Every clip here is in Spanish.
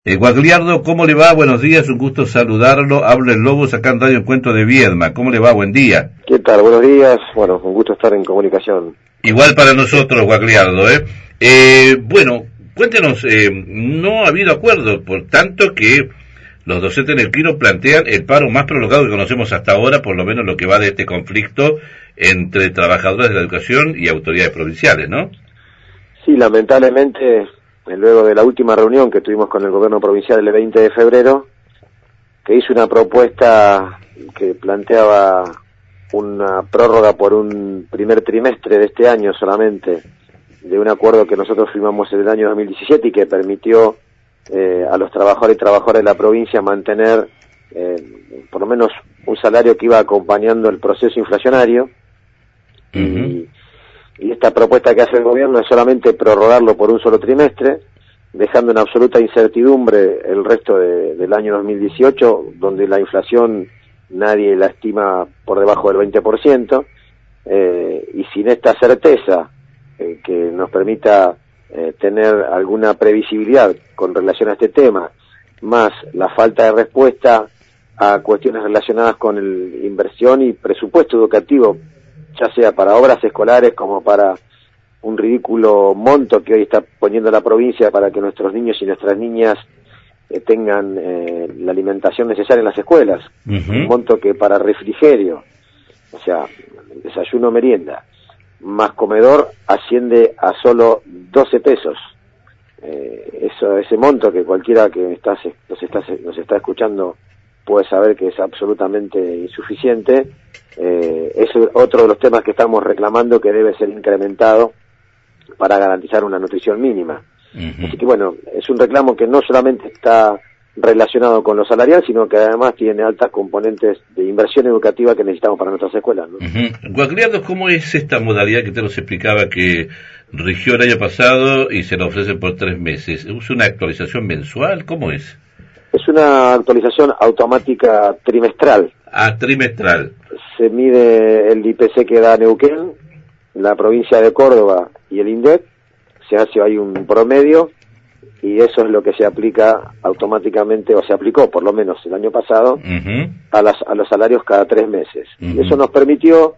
Guagliardo, ¿cómo le va? Buenos días, un gusto saludarlo. Habla el Lobo, acá en Radio Encuentro de Viedma. ¿Cómo le va? Buen día. ¿Qué tal? Buenos días. Bueno, un gusto estar en comunicación. Igual para nosotros, Guagliardo, Bueno, cuéntenos, no ha habido acuerdo, por tanto que los docentes del Quiro plantean el paro más prolongado que conocemos hasta ahora, por lo menos lo que va de este conflicto entre trabajadores de la educación y autoridades provinciales, ¿no? Sí, lamentablemente, luego de la última reunión que tuvimos con el gobierno provincial el 20 de febrero, que hizo una propuesta que planteaba una prórroga por un primer trimestre de este año solamente, de un acuerdo que nosotros firmamos en el año 2017 y que permitió a los trabajadores y trabajadoras de la provincia mantener por lo menos un salario que iba acompañando el proceso inflacionario. Y esta propuesta que hace el gobierno es solamente prorrogarlo por un solo trimestre, dejando en absoluta incertidumbre el resto del año 2018, donde la inflación nadie la estima por debajo del 20%, y sin esta certeza que nos permita tener alguna previsibilidad con relación a este tema, más la falta de respuesta a cuestiones relacionadas con inversión y presupuesto educativo, ya sea para obras escolares como para un ridículo monto que hoy está poniendo la provincia para que nuestros niños y nuestras niñas tengan la alimentación necesaria en las escuelas, un monto que para refrigerio, o sea, desayuno, merienda, más comedor, asciende a solo 12 pesos. Ese monto que cualquiera que nos está escuchando puede saber que es absolutamente insuficiente. Es otro de los temas que estamos reclamando que debe ser incrementado para garantizar una nutrición mínima. Así que bueno, es un reclamo que no solamente está relacionado con lo salarial, sino que además tiene altas componentes de inversión educativa que necesitamos para nuestras escuelas, ¿no? Guagliardo, ¿cómo es esta modalidad que te nos explicaba que rigió el año pasado y se la ofrecen por 3 meses? ¿Es una actualización mensual? ¿Cómo es? Es una actualización automática trimestral. Ah, trimestral. Se mide el IPC que da Neuquén, la provincia de Córdoba y el INDEC, se hace ahí un promedio y eso es lo que se aplica automáticamente, o se aplicó por lo menos el año pasado, a los salarios cada 3 meses. Y eso nos permitió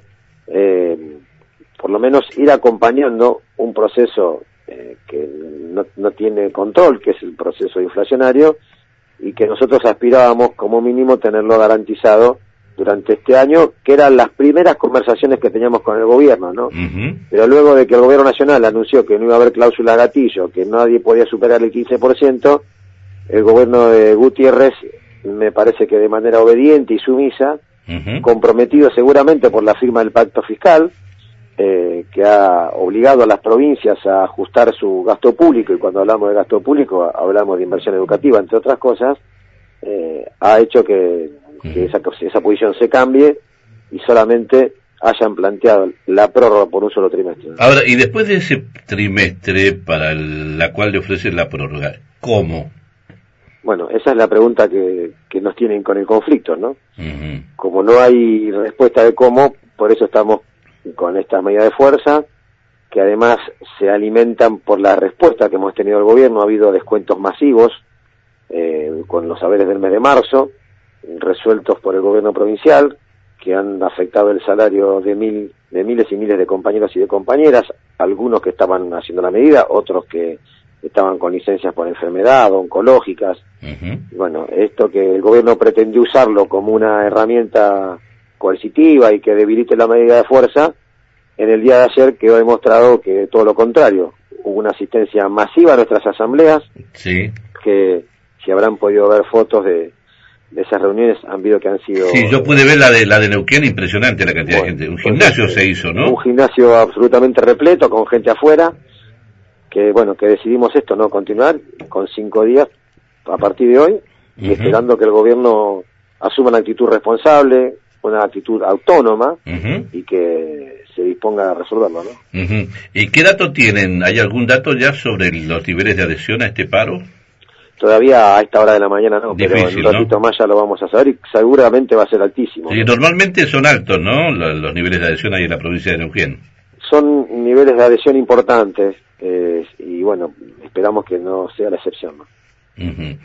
por lo menos ir acompañando un proceso que no tiene control, que es el proceso inflacionario, y que nosotros aspirábamos como mínimo tenerlo garantizado durante este año, que eran las primeras conversaciones que teníamos con el gobierno, ¿no? Pero luego de que el gobierno nacional anunció que no iba a haber cláusula gatillo, que nadie podía superar el 15%, el gobierno de Gutiérrez, me parece que de manera obediente y sumisa, comprometido seguramente por la firma del pacto fiscal, que ha obligado a las provincias a ajustar su gasto público, y cuando hablamos de gasto público hablamos de inversión educativa, entre otras cosas, ha hecho que esa posición se cambie y solamente hayan planteado la prórroga por un solo trimestre. Ahora, y después de ese trimestre para la cual le ofrecen la prórroga, ¿cómo? Bueno, esa es la pregunta que nos tienen con el conflicto, ¿no? Como no hay respuesta de cómo, por eso estamos con estas medidas de fuerza, que además se alimentan por la respuesta que hemos tenido del gobierno. Ha habido descuentos masivos con los saberes del mes de marzo, resueltos por el gobierno provincial, que han afectado el salario de miles y miles de compañeros y de compañeras, algunos que estaban haciendo la medida, otros que estaban con licencias por enfermedad, oncológicas. Bueno, esto que el gobierno pretendió usarlo como una herramienta coercitiva y que debilite la medida de fuerza, en el día de ayer quedó demostrado que todo lo contrario. Hubo una asistencia masiva a nuestras asambleas, que si habrán podido ver fotos de esas reuniones, han visto que han sido... Sí, yo pude ver la de Neuquén, impresionante la cantidad de gente. Un gimnasio se hizo, ¿no? Un gimnasio absolutamente repleto, con gente afuera, que decidimos esto, ¿no? Continuar con 5 días a partir de hoy, y esperando que el gobierno asuma una actitud responsable, una actitud autónoma, y que se disponga a resolverlo, ¿no? ¿Y qué dato tienen? ¿Hay algún dato ya sobre los niveles de adhesión a este paro? Todavía a esta hora de la mañana no, difícil, pero en un ratito más ya lo vamos a saber y seguramente va a ser altísimo. Sí, ¿no? Normalmente son altos, ¿no? Los niveles de adhesión ahí en la provincia de Neuquén. Son niveles de adhesión importantes y bueno, esperamos que no sea la excepción, ¿no? Ujú.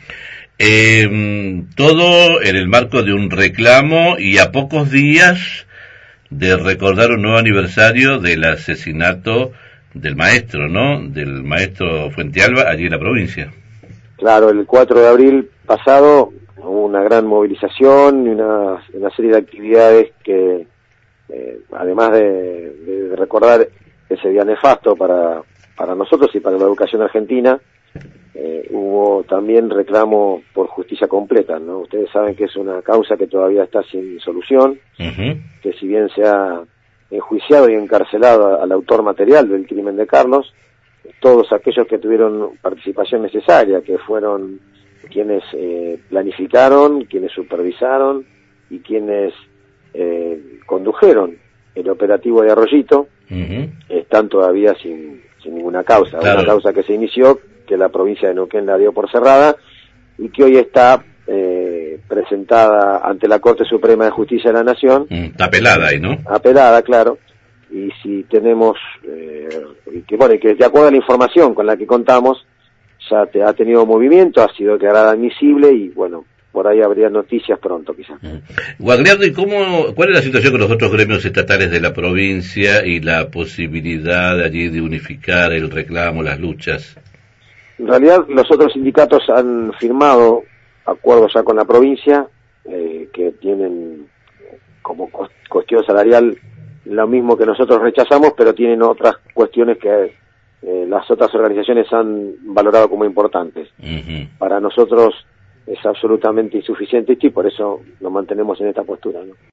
Todo en el marco de un reclamo y a pocos días de recordar un nuevo aniversario del asesinato del maestro, ¿no? Del maestro Fuentealba, allí en la provincia. Claro, el 4 de abril pasado hubo una gran movilización y una serie de actividades que, además de recordar ese día nefasto para nosotros y para la educación argentina, hubo también reclamo por justicia completa, ¿no? Ustedes saben que es una causa que todavía está sin solución, que si bien se ha enjuiciado y encarcelado al autor material del crimen de Carlos, todos aquellos que tuvieron participación necesaria, que fueron quienes planificaron, quienes supervisaron y quienes condujeron el operativo de Arroyito, están todavía sin ninguna causa. Claro. Una causa que se inició, que la provincia de Neuquén la dio por cerrada y que hoy está presentada ante la Corte Suprema de Justicia de la Nación. Apelada ahí, ¿no? Apelada, claro. Y si tenemos, que de acuerdo a la información con la que contamos, ya ha tenido movimiento, ha sido declarada admisible y bueno, por ahí habría noticias pronto quizás. Guagliardo, ¿y cuál es la situación con los otros gremios estatales de la provincia y la posibilidad allí de unificar el reclamo, las luchas? En realidad los otros sindicatos han firmado acuerdos ya con la provincia, que tienen como cuestión salarial lo mismo que nosotros rechazamos, pero tienen otras cuestiones que las otras organizaciones han valorado como importantes. Para nosotros es absolutamente insuficiente y por eso nos mantenemos en esta postura, ¿no?